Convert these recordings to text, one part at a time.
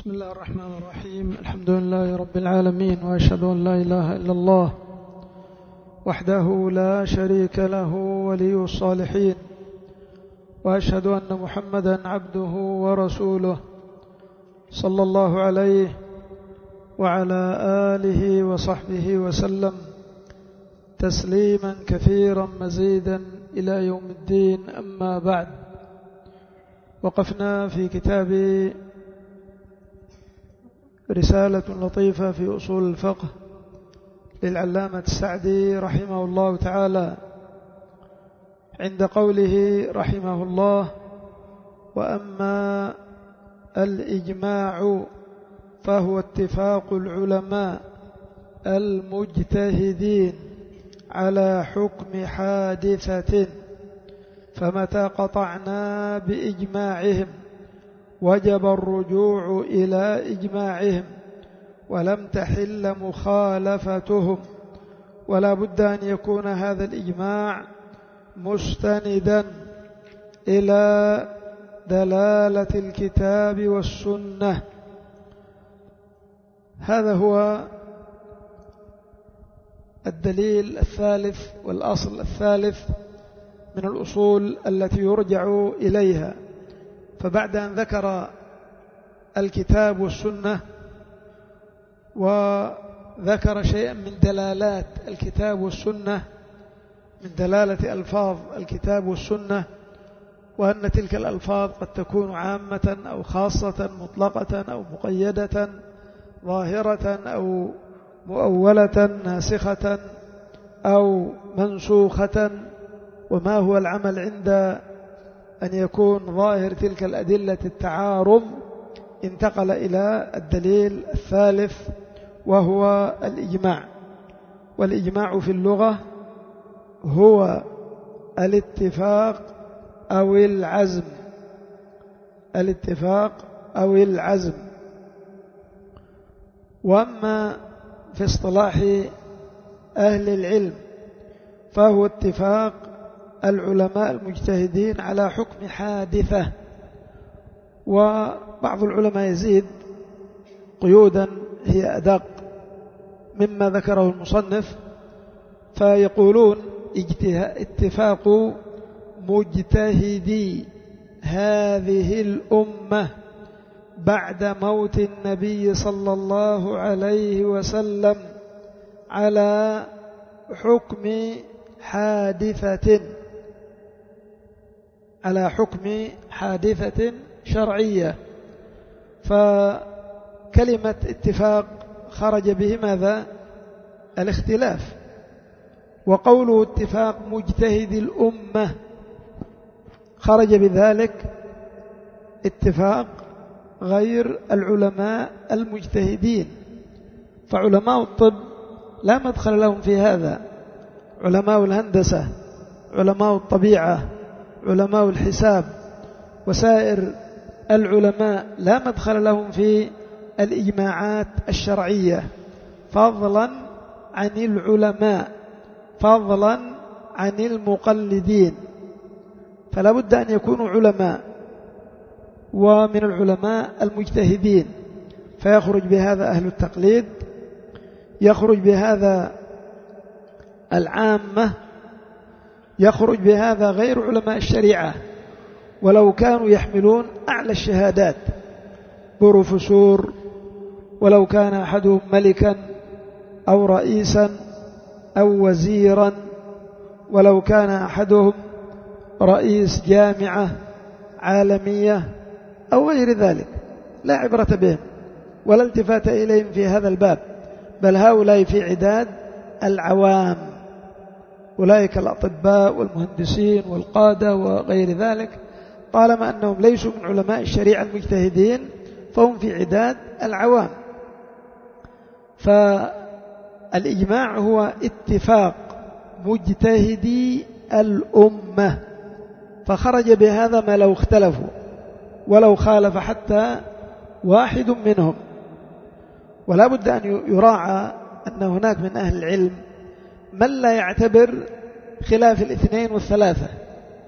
بسم الله الرحمن الرحيم. الحمد لله رب العالمين، وأشهد أن لا إله إلا الله وحده لا شريك له ولي الصالحين، وأشهد أن محمدا عبده ورسوله صلى الله عليه وعلى آله وصحبه وسلم تسليما كثيرا مزيدا إلى يوم الدين. أما بعد، وقفنا في كتاب رسالة لطيفة في أصول الفقه للعلامة السعدي رحمه الله تعالى عند قوله رحمه الله: وأما الإجماع فهو اتفاق العلماء المجتهدين على حكم حادثة، فمتى قطعنا بإجماعهم وجب الرجوع إلى إجماعهم، ولم تحل مخالفتهم، ولا بد أن يكون هذا الإجماع مستندا إلى دلالة الكتاب والسنة. هذا هو الدليل الثالث والأصل الثالث من الأصول التي يرجع إليها. فبعد أن ذكر الكتاب والسنة وذكر شيئا من دلالات الكتاب والسنة، من دلالة ألفاظ الكتاب والسنة، وأن تلك الألفاظ قد تكون عامة أو خاصة، مطلقة أو مقيدة، ظاهرة أو مؤولة، ناسخة أو منسوخة، وما هو العمل عند أن يكون ظاهر تلك الأدلة التعارض. انتقل إلى الدليل الثالث وهو الإجماع. والإجماع في اللغة هو الاتفاق أو العزم، الاتفاق أو العزم. وأما في اصطلاح أهل العلم فهو اتفاق العلماء المجتهدين على حكم حادثة. وبعض العلماء يزيد قيودا هي أدق مما ذكره المصنف، فيقولون اتفاق مجتهدي هذه الأمة بعد موت النبي صلى الله عليه وسلم على حكم حادثة، على حكم حادثة شرعية. فكلمة اتفاق خرج به ماذا؟ الاختلاف. وقوله اتفاق مجتهد الأمة خرج بذلك اتفاق غير العلماء المجتهدين. فعلماء الطب لا مدخل لهم في هذا، علماء الهندسة، علماء الطبيعة، علماء الحساب، وسائر العلماء لا مدخل لهم في الإجماعات الشرعية، فضلا عن العلماء، فضلا عن المقلدين. فلا بد أن يكونوا علماء، ومن العلماء المجتهدين، فيخرج بهذا أهل التقليد، يخرج بهذا العامة، يخرج بهذا غير علماء الشريعة ولو كانوا يحملون أعلى الشهادات، بروفيسور، ولو كان أحدهم ملكا أو رئيسا أو وزيرا، ولو كان أحدهم رئيس جامعة عالمية أو غير ذلك، لا عبرة بهم ولا التفات إليهم في هذا الباب، بل هؤلاء في عداد العوام، أولئك الأطباء والمهندسين والقادة وغير ذلك، طالما أنهم ليسوا من علماء الشريعة المجتهدين فهم في عداد العوام. فالإجماع هو اتفاق مجتهدي الأمة، فخرج بهذا ما لو اختلفوا ولو خالف حتى واحد منهم. ولا بد أن يراعى أن هناك من أهل العلم من لا يعتبر خلاف الاثنين والثلاثة،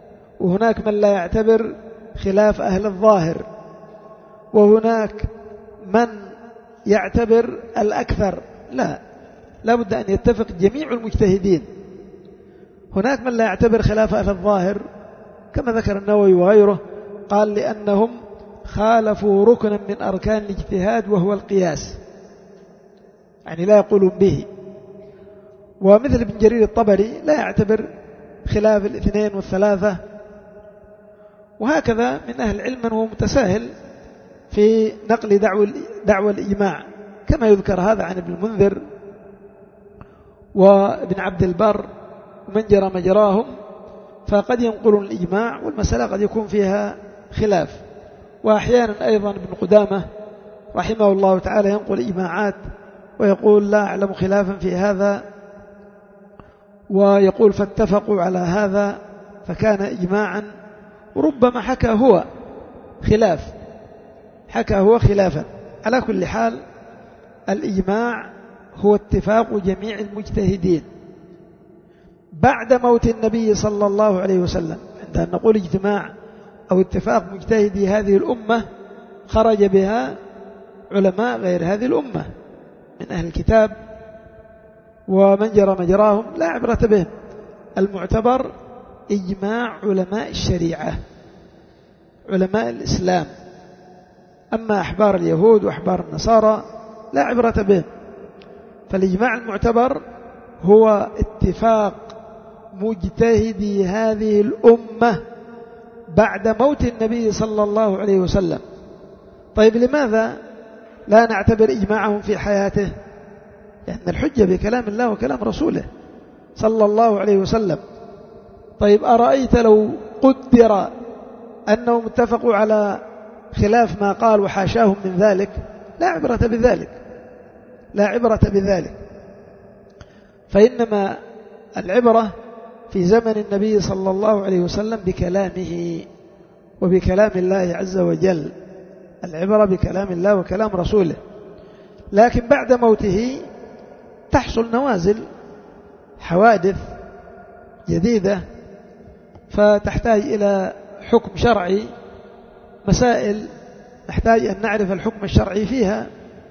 وهناك من لا يعتبر خلاف أهل الظاهر، وهناك من يعتبر الأكثر، لا بد أن يتفق جميع المجتهدين. هناك من لا يعتبر خلاف أهل الظاهر كما ذكر النووي وغيره، قال لأنهم خالفوا ركنا من أركان الاجتهاد وهو القياس، يعني لا يقولون به. ومثل ابن جرير الطبري لا يعتبر خلاف الاثنين والثلاثة. وهكذا من أهل العلم من هو متساهل في نقل دعوى الإجماع، كما يذكر هذا عن ابن المنذر وابن عبد البر ومن جرى مجراهم، فقد ينقلون الإجماع والمسألة قد يكون فيها خلاف. وأحيانا أيضا ابن قدامة رحمه الله تعالى ينقل إجماعات ويقول لا أعلم خلافا في هذا، ويقول فاتفقوا على هذا فكان إجماعا، وربما حكى هو خلافا. على كل حال الإجماع هو اتفاق جميع المجتهدين بعد موت النبي صلى الله عليه وسلم. عندما نقول اجتماع أو اتفاق مجتهدي هذه الأمة خرج بها علماء غير هذه الأمة من أهل الكتاب ومن جرى مجراهم لا عبرة بهم. المعتبر إجماع علماء الشريعة، علماء الإسلام. أما أحبار اليهود وأحبار النصارى لا عبرة بهم. فالإجماع المعتبر هو اتفاق مجتهدي هذه الأمة بعد موت النبي صلى الله عليه وسلم. طيب لماذا لا نعتبر إجماعهم في حياته؟ لأن الحجة بكلام الله وكلام رسوله صلى الله عليه وسلم. طيب أرأيت لو قدر أنهم اتفقوا على خلاف ما قال وحاشاهم من ذلك؟ لا عبرة بذلك. فإنما العبرة في زمن النبي صلى الله عليه وسلم بكلامه وبكلام الله عز وجل، العبرة بكلام الله وكلام رسوله. لكن بعد موته تحصل نوازل، حوادث جديدة، فتحتاج إلى حكم شرعي، مسائل نحتاج أن نعرف الحكم الشرعي فيها.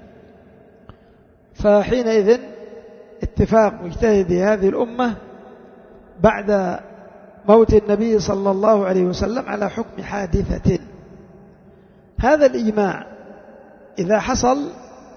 فحينئذ اتفاق مجتهدي هذه الأمة بعد موت النبي صلى الله عليه وسلم على حكم حادثة. هذا الإجماع إذا حصل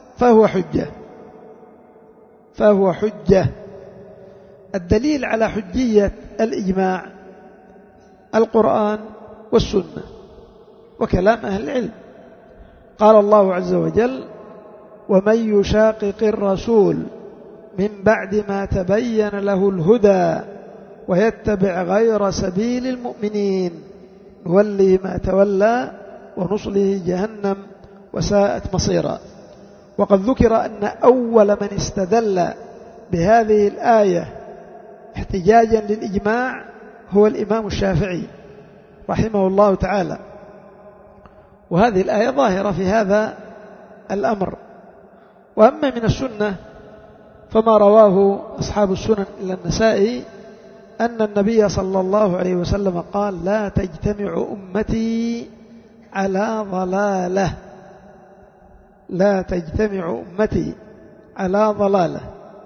فهو حجة. الدليل على حجية الإجماع القرآن والسنة وكلام أهل العلم. قال الله عز وجل: ومن يشاقق الرسول من بعد ما تبين له الهدى ويتبع غير سبيل المؤمنين نوله ما تولى ونصله جهنم وساءت مصيرا. وقد ذكر أن أول من استدل بهذه الآية احتجاجا للإجماع هو الإمام الشافعي رحمه الله تعالى، وهذه الآية ظاهرة في هذا الأمر. وأما من السنة فما رواه أصحاب السنن إلى النسائي أن النبي صلى الله عليه وسلم قال: لا تجتمع أمتي على ضلالة، لا تجتمع أمتي على ضلالة.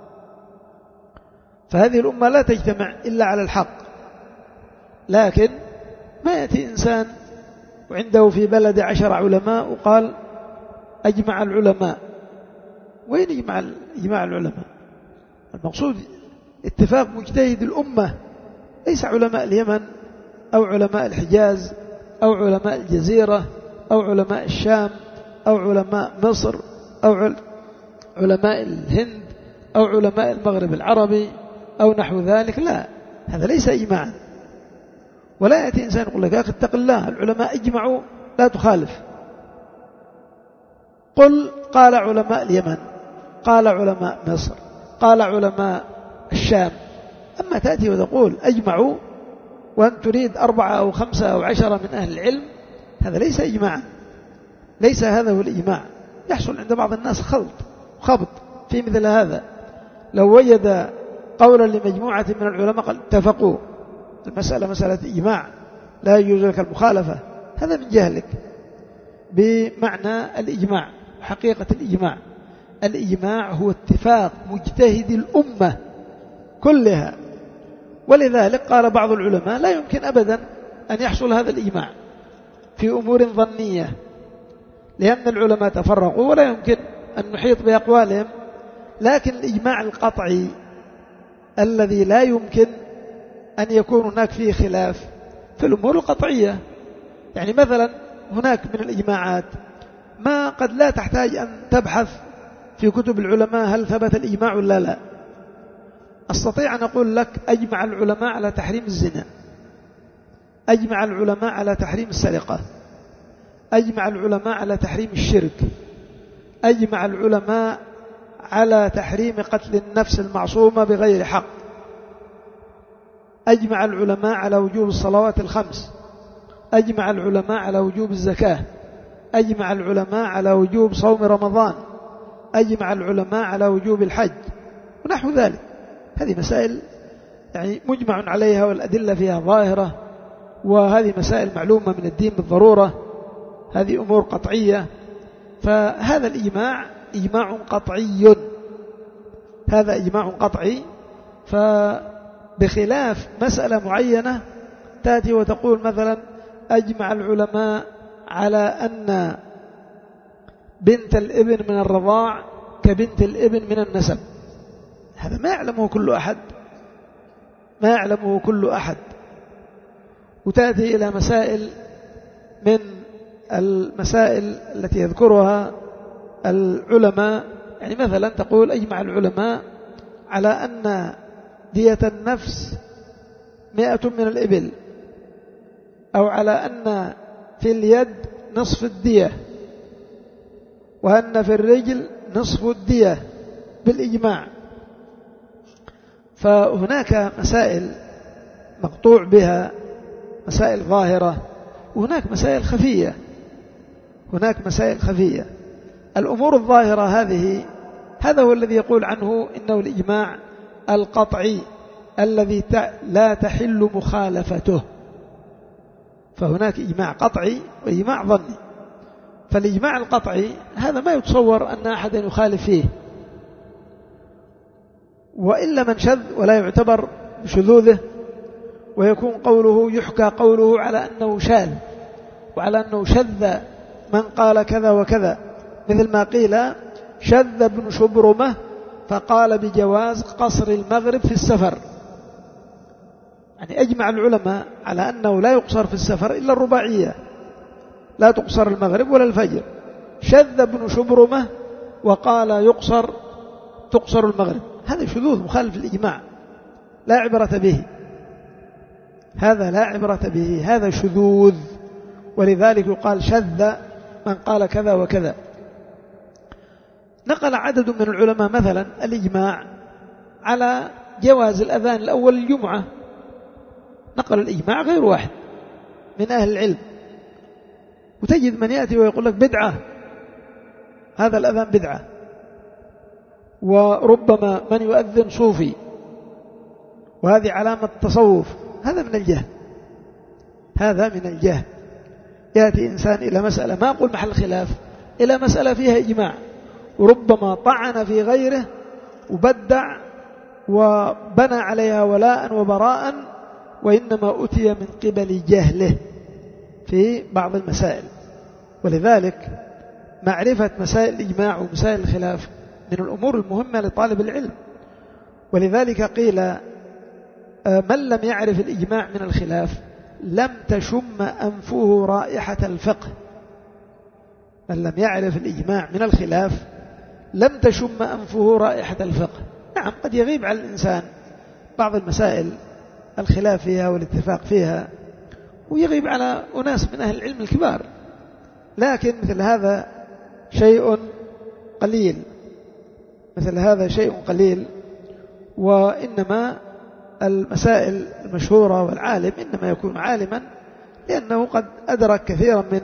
فهذه الأمة لا تجتمع إلا على الحق. لكن ما يأتي إنسان وعنده في بلد 10 علماء وقال أجمع العلماء. وين إجماع العلماء؟ المقصود اتفاق مجتهد الأمة، ليس علماء اليمن أو علماء الحجاز أو علماء الجزيرة أو علماء الشام أو علماء مصر أو علماء الهند أو علماء المغرب العربي أو نحو ذلك. لا، هذا ليس إجماعا. ولا يأتي إنسان يقول لك يا أخي اتق الله، العلماء اجمعوا لا تخالف. قل قال علماء اليمن، قال علماء مصر، قال علماء الشام. أما تأتي وتقول أجمعوا وأن تريد 4 أو 5 أو 10 من أهل العلم، هذا ليس إجماعا، ليس هذا هو الإجماع. يحصل عند بعض الناس خبط في مثل هذا. لو وجد قولا لمجموعة من العلماء قال اتفقوا، المسألة مسألة إجماع لا يجوز لك المخالفة، هذا من جهلك بمعنى الإجماع. حقيقة الإجماع. الإجماع هو اتفاق مجتهد الأمة كلها، ولذلك قال بعض العلماء لا يمكن أبدا أن يحصل هذا الإجماع في أمور ظنية، لأن العلماء تفرقوا ولا يمكن أن نحيط بأقوالهم. لكن الإجماع القطعي الذي لا يمكن أن يكون هناك فيه خلاف في الأمور القطعية، يعني مثلا هناك من الإجماعات ما قد لا تحتاج أن تبحث في كتب العلماء هل ثبت الإجماع ولا لا. أستطيع أن أقول لك أجمع العلماء على تحريم الزنا، أجمع العلماء على تحريم السرقة، أجمع العلماء على تحريم الشرك، أجمع العلماء على تحريم قتل النفس المعصومة بغير حق، أجمع العلماء على وجوب الصلوات الخمس، أجمع العلماء على وجوب الزكاة، أجمع العلماء على وجوب صوم رمضان، أجمع العلماء على وجوب الحج ونحو ذلك. هذه مسائل يعني مجمع عليها والأدلة فيها ظاهرة، وهذه مسائل معلومة من الدين بالضرورة، هذه أمور قطعية. فهذا الإجماع إجماع قطعي، هذا إجماع قطعي. فبخلاف مسألة معينة تأتي وتقول مثلا أجمع العلماء على أن بنت الابن من الرضاع كبنت الابن من النسب، هذا ما يعلمه كل أحد، ما يعلمه كل أحد. وتأتي إلى مسائل من المسائل التي يذكرها العلماء، يعني مثلا تقول أجمع العلماء على أن دية النفس 100 من الإبل، أو على أن في اليد نصف الدية، وأن في الرجل نصف الدية بالإجماع. فهناك مسائل مقطوع بها، مسائل ظاهرة، وهناك مسائل خفية، هناك مسائل خفية. الأمور الظاهرة هذا هو الذي يقول عنه إنه الإجماع القطعي الذي لا تحل مخالفته. فهناك إجماع قطعي وإجماع ظني. فالإجماع القطعي هذا ما يتصور أن أحدا يخالف فيه، وإلا من شذ ولا يعتبر بشذوذه، ويكون قوله يحكى قوله على أنه شاذ، وعلى أنه شذ من قال كذا وكذا، مثل ما قيل شذ ابن شبرمة فقال بجواز قصر المغرب في السفر. يعني أجمع العلماء على أنه لا يقصر في السفر إلا الرباعية، لا تقصر المغرب ولا الفجر. شذ ابن شبرمة وقال تقصر المغرب، هذا شذوذ مخالف الإجماع، لا عبرة به، هذا لا عبرة به، هذا شذوذ. ولذلك يقال شذ من قال كذا وكذا. نقل عدد من العلماء مثلا الإجماع على جواز الأذان الأول الجمعة، نقل الإجماع غير واحد من أهل العلم. وتجد من يأتي ويقول لك بدعة، هذا الأذان بدعة، وربما من يؤذن صوفي، وهذه علامة تصوف. هذا من الجهل، هذا من الجهل. يأتي إنسان إلى مسألة ما أقول محل خلاف، إلى مسألة فيها إجماع، وربما طعن في غيره وبدع وبنى عليها ولاء وبراء، وإنما أتي من قبل جهله في بعض المسائل. ولذلك معرفة مسائل الإجماع ومسائل الخلاف من الأمور المهمة لطالب العلم. ولذلك قيل من لم يعرف الإجماع من الخلاف لم تشم أنفه رائحة الفقه. من لم يعرف الإجماع من الخلاف لم تشم أنفه رائحة الفقه. نعم، قد يغيب على الإنسان بعض المسائل الخلاف فيها والاتفاق فيها، ويغيب على أناس من أهل العلم الكبار، لكن مثل هذا شيء قليل، مثل هذا شيء قليل. وإنما المسائل المشهورة والعالم إنما يكون عالما لأنه قد أدرك كثيرا من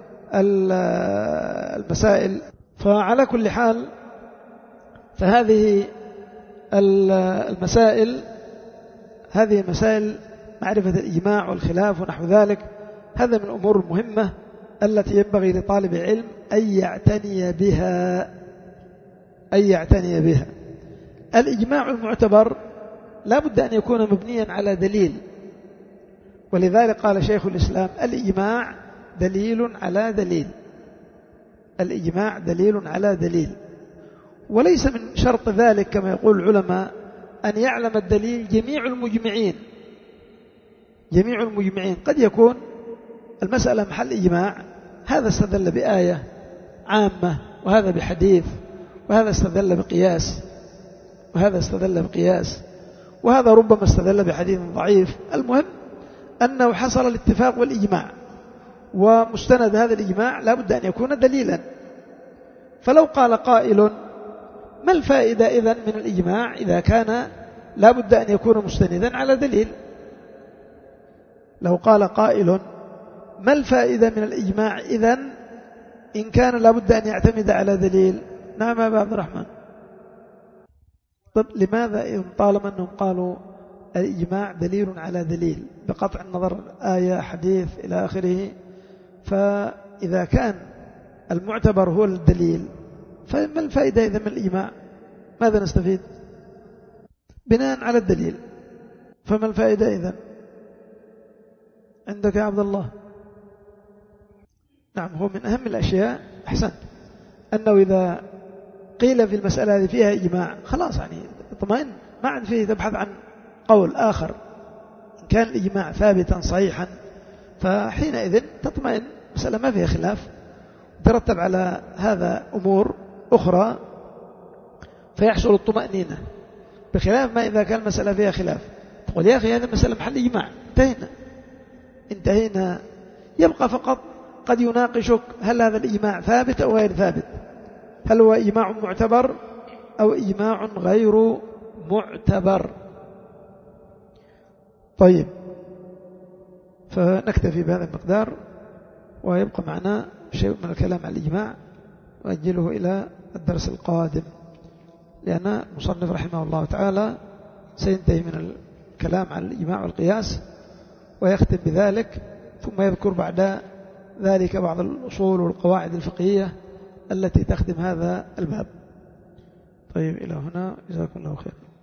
المسائل. فعلى كل حال فهذه المسائل، هذه مسائل معرفة الإجماع والخلاف ونحو ذلك، هذا من الأمور المهمة التي ينبغي لطالب العلم أن يعتني بها. الإجماع المعتبر لا بد أن يكون مبنيا على دليل، ولذلك قال شيخ الإسلام الإجماع دليل على دليل، الإجماع دليل على دليل، وليس من شرط ذلك كما يقول العلماء أن يعلم الدليل جميع المجمعين. قد يكون المسألة محل إجماع، هذا استدل بآية عامة وهذا بحديث، وهذا استدل بقياس وهذا استدل بقياس، وهذا ربما استدل بحديث ضعيف. المهم أنه حصل الاتفاق والإجماع، ومستند هذا الإجماع لا بد أن يكون دليلا. فلو قال قائل ما الفائدة إذن من الإجماع إذا كان لا بد أن يكون مستندا على دليل؟ لو قال قائل ما الفائدة من الإجماع إذن إن كان لا بد أن يعتمد على دليل؟ نعم يا أبا عبد الرحمن. طب لماذا إن طالما أنهم قالوا الإجماع دليل على دليل بقطع النظر آية حديث إلى آخره، فإذا كان المعتبر هو الدليل فما الفائدة إذا من الإجماع؟ ماذا نستفيد بناء على الدليل؟ فما الفائدة إذن عندك يا عبد الله؟ نعم، هو من أهم الأشياء أحسنت أنه إذا قيل في المسألة هذه فيها إجماع خلاص يعني اطمئن، ما عاد فيه تبحث عن قول آخر. إن كان الإجماع ثابتا صحيحا فحينئذ تطمئن، مسألة ما فيها خلاف، ترتب على هذا أمور أخرى فيحصل الطمأنينة، بخلاف ما إذا كان المسألة فيها خلاف تقول يا أخي هذه المسألة محل إجماع، انتهينا. يبقى فقط قد يناقشك هل هذا الإجماع ثابت أو غير ثابت، هل هو إجماع معتبر أو إجماع غير معتبر. طيب، فنكتفي بهذا المقدار، ويبقى معنا شيء من الكلام عن الإجماع وأجله إلى الدرس القادم، لأن المصنف رحمه الله تعالى سينتهي من الكلام عن الإجماع والقياس ويختم بذلك، ثم يذكر بعد ذلك بعض الأصول والقواعد الفقهية التي تخدم هذا الباب. طيب، إلى هنا، جزاكم الله خير.